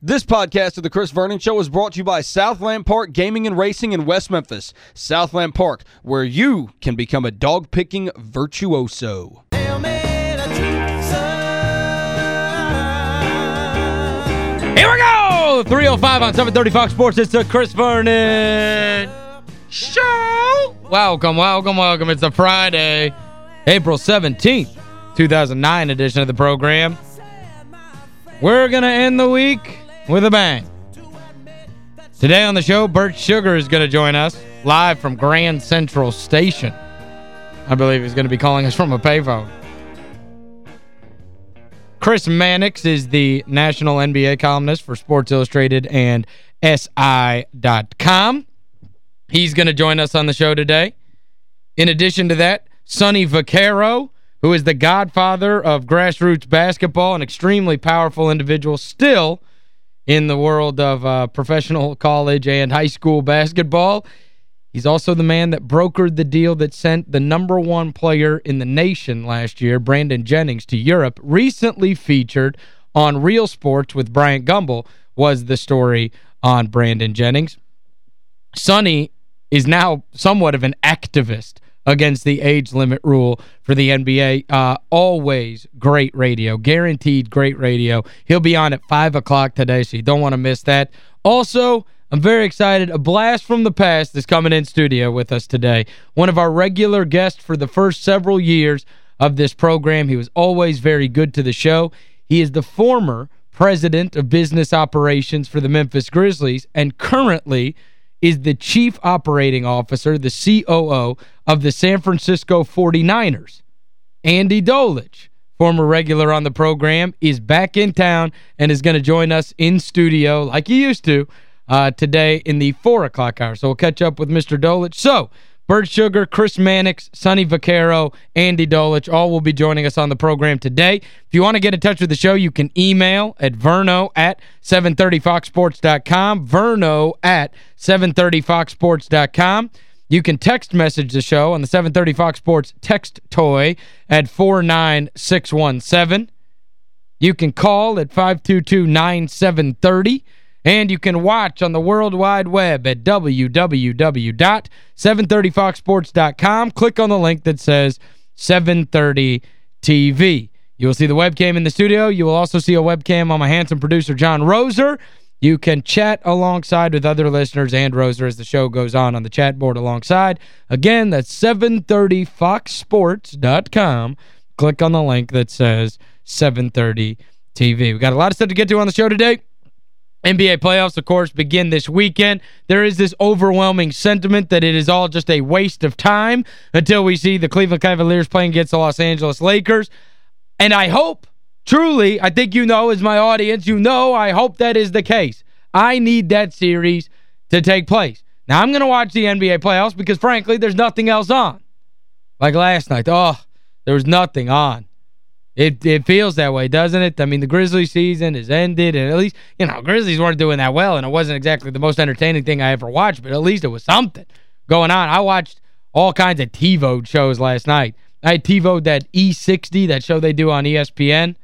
This podcast of The Chris Vernon Show is brought to you by Southland Park Gaming and Racing in West Memphis. Southland Park, where you can become a dog-picking virtuoso. Here we go! 3:05 on 730 Fox Sports. It's the Chris Vernon Show. Welcome, welcome, welcome. It's a Friday, April 17th, 2009 edition of the program. We're going to end the week with a bang. Today on the show, Bert Sugar is going to join us live from Grand Central Station. I believe he's going to be calling us from a payphone. Chris Mannix is the national NBA columnist for Sports Illustrated and SI.com. He's going to join us on the show today. In addition to that, Sonny Vaccaro, who is the godfather of grassroots basketball, an extremely powerful individual still in the world of professional college and high school basketball. He's also the man that brokered the deal that sent the #1 player in the nation last year, Brandon Jennings, to Europe. Recently featured on Real Sports with Bryant Gumbel was the story on Brandon Jennings. Sonny is now somewhat of an activist against the age limit rule for the NBA. Always great radio, guaranteed great radio. He'll be on at 5 o'clock today, so you don't want to miss that. Also, I'm very excited. A blast from the past is coming in studio with us today. One of our regular guests for the first several years of this program. He was always very good to the show. He is the former president of business operations for the Memphis Grizzlies and currently is the chief operating officer, the COO, of the San Francisco 49ers. Andy Dolich, former regular on the program, is back in town and is going to join us in studio like he used to today in the 4 o'clock hour. So we'll catch up with Mr. Dolich. So, Bert Sugar, Chris Mannix, Sonny Vaccaro, Andy Dolich, all will be joining us on the program today. If you want to get in touch with the show, you can email at verno@730foxsports.com, verno@730foxsports.com. You can text message the show on the 730 Fox Sports text toy at 49617. You can call at 522-9730. And you can watch on the World Wide Web at www.730foxsports.com. Click on the link that says 730 TV. You will see the webcam in the studio. You will also see a webcam on my handsome producer, John Roser. You can chat alongside with other listeners and Roser as the show goes on the chat board alongside. Again, that's 730foxsports.com. Click on the link that says 730 TV. We've got a lot of stuff to get to on the show today. NBA playoffs, of course, begin this weekend. There is this overwhelming sentiment that it is all just a waste of time until we see the Cleveland Cavaliers playing against the Los Angeles Lakers. And I hope, truly, I think you know as my audience, you know I hope that is the case. I need that series to take place. Now, I'm going to watch the NBA playoffs because, frankly, there's nothing else on. Like last night, there was nothing on. It feels that way, doesn't it? I mean, the Grizzlies season is ended, and at least, you know, Grizzlies weren't doing that well, and it wasn't exactly the most entertaining thing I ever watched, but at least it was something going on. I watched all kinds of TiVo shows last night. I TiVo'd that E60, that show they do on ESPN,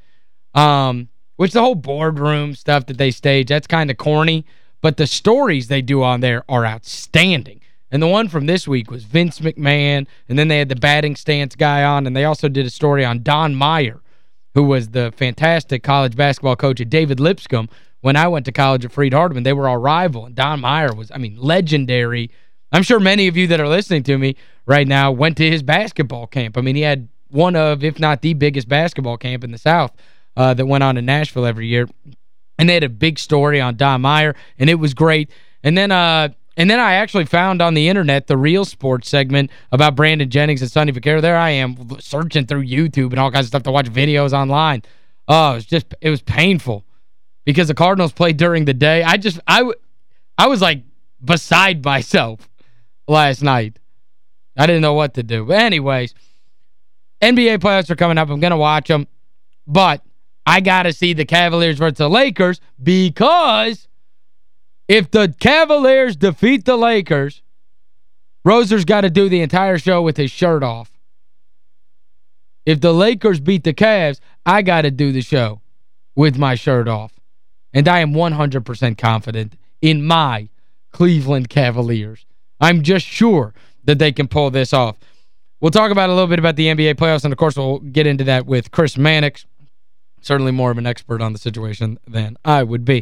which the whole boardroom stuff that they stage, that's kind of corny, but the stories they do on there are outstanding. And the one from this week was Vince McMahon, and then they had the batting stance guy on, and they also did a story on Don Meyer, who was the fantastic college basketball coach at David Lipscomb. When I went to college at Freed-Hardeman, they were our rival, and Don Meyer was, I mean, legendary. I'm sure many of you that are listening to me right now went to his basketball camp. I mean, he had one of, if not the biggest basketball camp in the South that went on in Nashville every year. And they had a big story on Don Meyer, and it was great. And then I actually found on the internet the Real Sports segment about Brandon Jennings and Sonny Vaccaro. There I am searching through YouTube and all kinds of stuff to watch videos online. Oh, it was painful because the Cardinals played during the day. I was like beside myself last night. I didn't know what to do. But anyways, NBA playoffs are coming up. I'm going to watch them. But I got to see the Cavaliers versus the Lakers because if the Cavaliers defeat the Lakers, Roser's got to do the entire show with his shirt off. If the Lakers beat the Cavs, I got to do the show with my shirt off. And I am 100% confident in my Cleveland Cavaliers. I'm just sure that they can pull this off. We'll talk about a little bit about the NBA playoffs, and, of course, we'll get into that with Chris Mannix, certainly more of an expert on the situation than I would be.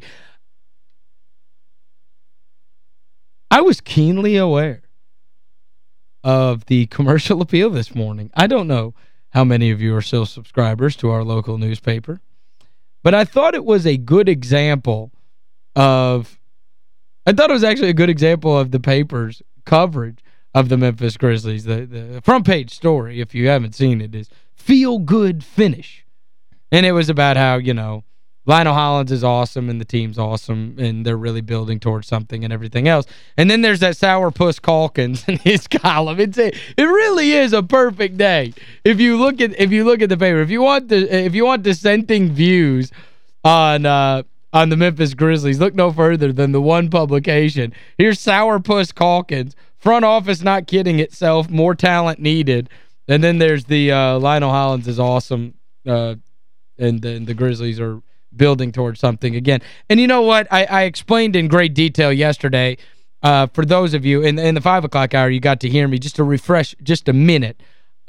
I was keenly aware of the commercial appeal this morning. I don't know how many of you are still subscribers to our local newspaper, but I thought it was a good example of – I thought it was actually a good example of the paper's coverage of the Memphis Grizzlies. The front page story, if you haven't seen it, is feel-good finish. And it was about how, you know, Lionel Hollins is awesome and the team's awesome and they're really building towards something and everything else. And then there's that Sourpuss Calkins in his column. It really is a perfect day. If you look at the paper, if you want dissenting views on the Memphis Grizzlies, look no further than the one publication. Here's Sourpuss Calkins, front office not kidding itself, more talent needed. And then there's the Lionel Hollins is awesome and then the Grizzlies are building towards something again. And you know what? I explained in great detail yesterday, for those of you, in the 5 o'clock hour, you got to hear me, just to refresh just a minute,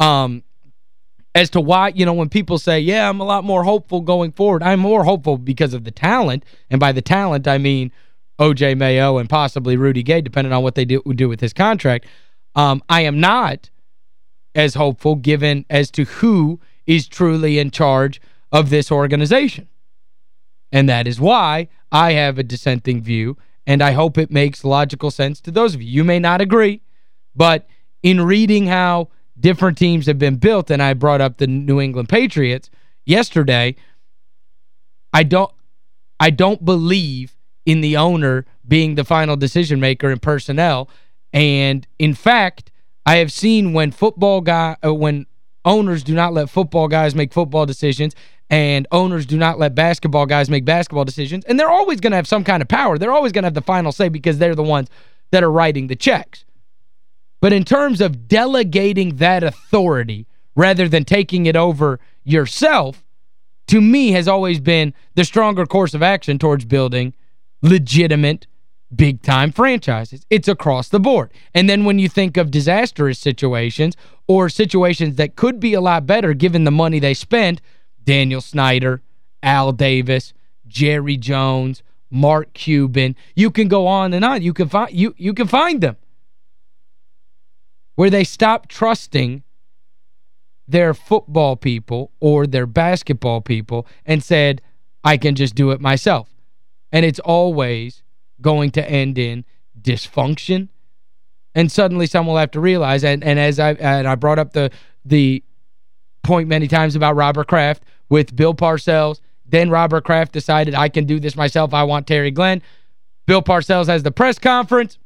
as to why, you know, when people say, yeah, I'm a lot more hopeful going forward, I'm more hopeful because of the talent, and by the talent, I mean O.J. Mayo and possibly Rudy Gay, depending on what they do with his contract. I am not as hopeful given as to who is truly in charge of this organization. And that is why I have a dissenting view, and I hope it makes logical sense to those of you. You may not agree, but in reading how different teams have been built, and I brought up the New England Patriots yesterday, I don't believe in the owner being the final decision maker in personnel. And in fact, I have seen when owners do not let football guys make football decisions and owners do not let basketball guys make basketball decisions, and they're always going to have some kind of power. They're always going to have the final say because they're the ones that are writing the checks. But in terms of delegating that authority rather than taking it over yourself, to me has always been the stronger course of action towards building legitimate big-time franchises. It's across the board. And then when you think of disastrous situations or situations that could be a lot better given the money they spend, Daniel Snyder, Al Davis, Jerry Jones, Mark Cuban, you can go on and on. You can find them where they stop trusting their football people or their basketball people and said, I can just do it myself. And it's always going to end in dysfunction. And suddenly someone will have to realize, and as I brought up the point many times about Robert Kraft with Bill Parcells, then Robert Kraft decided, I can do this myself, I want Terry Glenn. Bill Parcells has the press conference.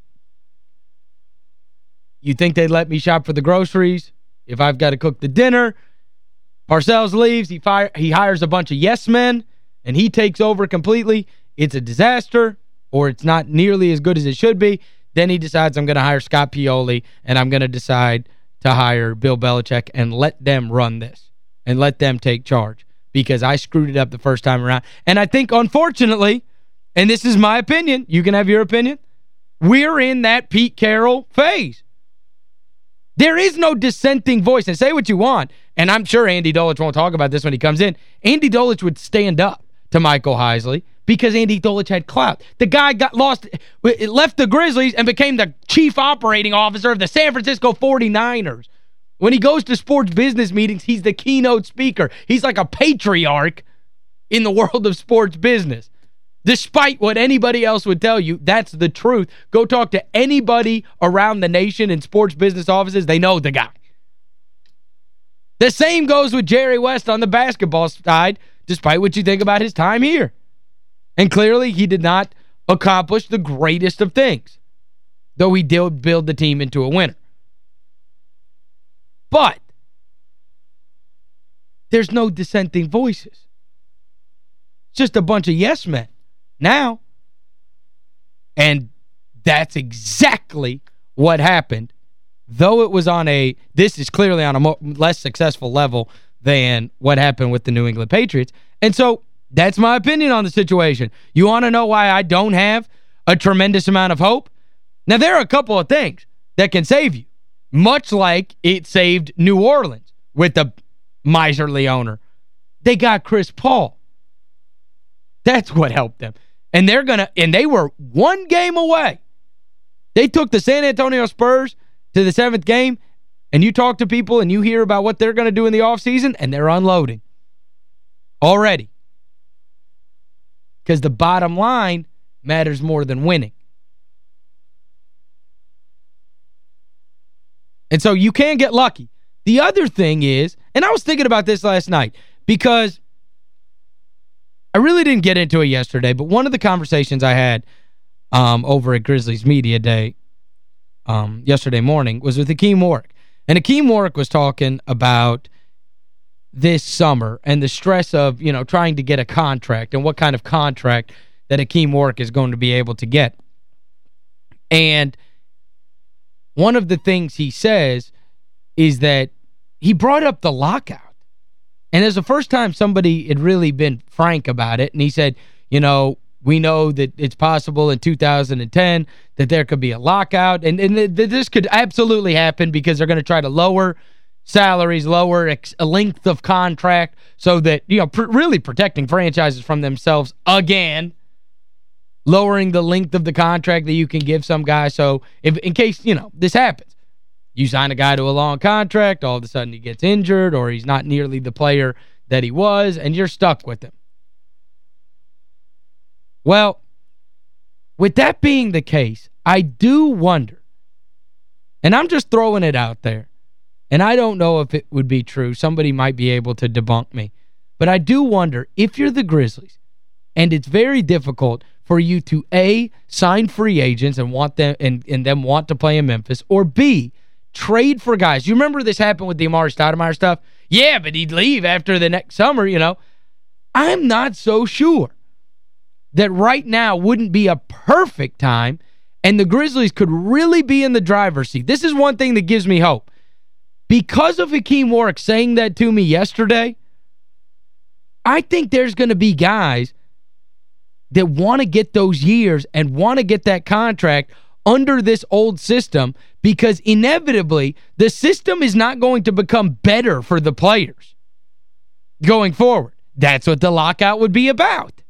You think they'd let me shop for the groceries if I've got to cook the dinner? Parcells leaves, he hires a bunch of yes men, and he takes over completely. It's a disaster, or it's not nearly as good as it should be. Then he decides, I'm going to hire Scott Pioli, and I'm going to decide to hire Bill Belichick and let them run this and let them take charge because I screwed it up the first time around. And I think, unfortunately, and this is my opinion, you can have your opinion, we're in that Pete Carroll phase. There is no dissenting voice. And say what you want, and I'm sure Andy Dolich won't talk about this when he comes in. Andy Dolich would stand up to Michael Heisley because Andy Dolich had clout. The guy left the Grizzlies and became the chief operating officer of the San Francisco 49ers. When he goes to sports business meetings, he's the keynote speaker. He's like a patriarch in the world of sports business. Despite what anybody else would tell you, that's the truth. Go talk to anybody around the nation in sports business offices. They know the guy. The same goes with Jerry West on the basketball side, despite what you think about his time here. And clearly, he did not accomplish the greatest of things, though he did build the team into a winner. But there's no dissenting voices. It's just a bunch of yes men now. And that's exactly what happened. Though it was this is clearly on a less successful level than what happened with the New England Patriots. And so That's my opinion on the situation. You want to know why I don't have a tremendous amount of hope? Now, there are a couple of things that can save you, much like it saved New Orleans with the miserly owner. They got Chris Paul. That's what helped them. And they were one game away. They took the San Antonio Spurs to the 7th game, and you talk to people and you hear about what they're going to do in the offseason, and they're unloading already. Because the bottom line matters more than winning. And so you can get lucky. The other thing is, and I was thinking about this last night, because I really didn't get into it yesterday, but one of the conversations I had over at Grizzlies Media Day yesterday morning was with Hakeem Warrick. And Hakeem Warrick was talking about this summer and the stress of, you know, trying to get a contract and what kind of contract that Hakeem Warrick is going to be able to get. And one of the things he says is that he brought up the lockout. And it's the first time somebody had really been frank about it. And he said, you know, we know that it's possible in 2010 that there could be a lockout. And this could absolutely happen because they're going to try to lower salaries, lower a length of contract so that, you know, really protecting franchises from themselves again, lowering the length of the contract that you can give some guy. So if in case, you know, this happens, you sign a guy to a long contract, all of a sudden he gets injured or he's not nearly the player that he was, and you're stuck with him. Well, with that being the case, I do wonder, and I'm just throwing it out there, and I don't know if it would be true. Somebody might be able to debunk me. But I do wonder if you're the Grizzlies and it's very difficult for you to, A, sign free agents and want them and them want to play in Memphis, or B, trade for guys. You remember this happened with the Amar'e Stoudemire stuff? Yeah, but he'd leave after the next summer, you know. I'm not so sure that right now wouldn't be a perfect time and the Grizzlies could really be in the driver's seat. This is one thing that gives me hope. Because of Hakeem Warrick saying that to me yesterday, I think there's going to be guys that want to get those years and want to get that contract under this old system because inevitably the system is not going to become better for the players going forward. That's what the lockout would be about.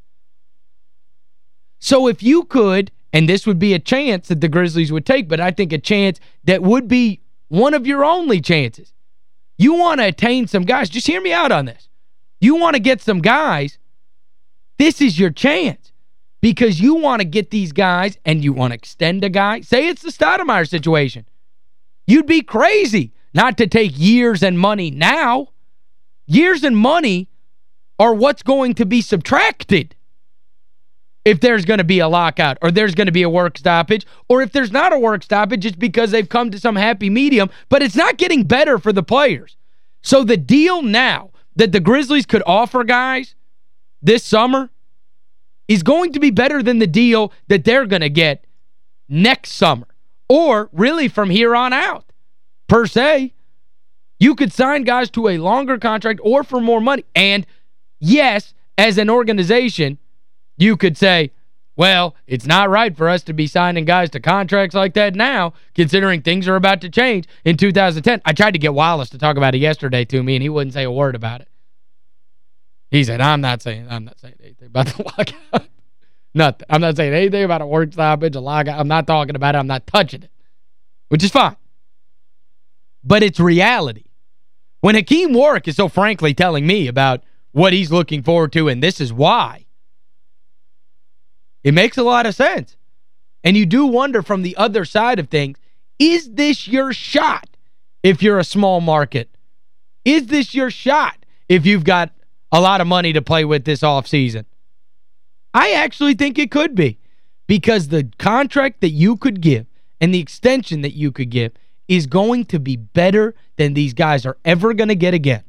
So if you could, and this would be a chance that the Grizzlies would take, but I think a chance that would be one of your only chances. You want to attain some guys. Just hear me out on this. You want to get some guys. This is your chance. Because you want to get these guys and you want to extend a guy. Say it's the Stoudemire situation. You'd be crazy not to take years and money now. Years and money are what's going to be subtracted if there's going to be a lockout or there's going to be a work stoppage, or if there's not a work stoppage, it's because they've come to some happy medium, but it's not getting better for the players. So the deal now that the Grizzlies could offer guys this summer is going to be better than the deal that they're going to get next summer, or really from here on out, per se. You could sign guys to a longer contract or for more money. And yes, as an organization, you could say, well, it's not right for us to be signing guys to contracts like that now, considering things are about to change in 2010. I tried to get Wallace to talk about it yesterday to me, and he wouldn't say a word about it. He said, I'm not saying anything about the lockout. Nothing. I'm not saying anything about a work stoppage, a lockout. I'm not talking about it. I'm not touching it, which is fine. But it's reality. When Hakeem Warrick is so frankly telling me about what he's looking forward to, and this is why, it makes a lot of sense. And you do wonder from the other side of things, is this your shot if you're a small market? Is this your shot if you've got a lot of money to play with this offseason? I actually think it could be, because the contract that you could give and the extension that you could give is going to be better than these guys are ever going to get again.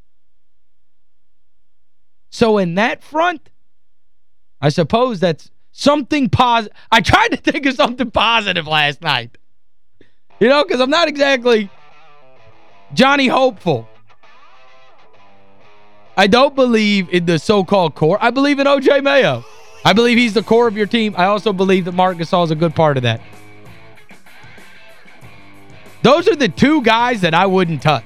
So in that front, I suppose that's something positive. I tried to think of something positive last night. You know, because I'm not exactly Johnny Hopeful. I don't believe in the so-called core. I believe in O.J. Mayo. I believe he's the core of your team. I also believe that Marc Gasol is a good part of that. Those are the two guys that I wouldn't touch.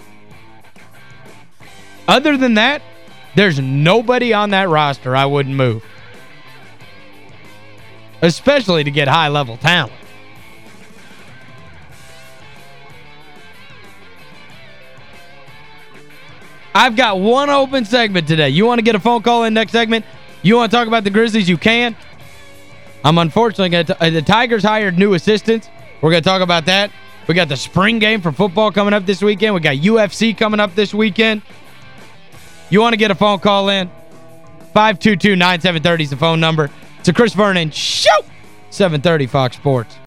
Other than that, there's nobody on that roster I wouldn't move. Especially to get high-level talent. I've got one open segment today. You want to get a phone call in next segment? You want to talk about the Grizzlies? You can. I'm unfortunately going to... the Tigers hired new assistants. We're going to talk about that. We got the spring game for football coming up this weekend. We got UFC coming up this weekend. You want to get a phone call in? 522-9730 is the phone number. It's a Chris Vernon Show! 730 Fox Sports.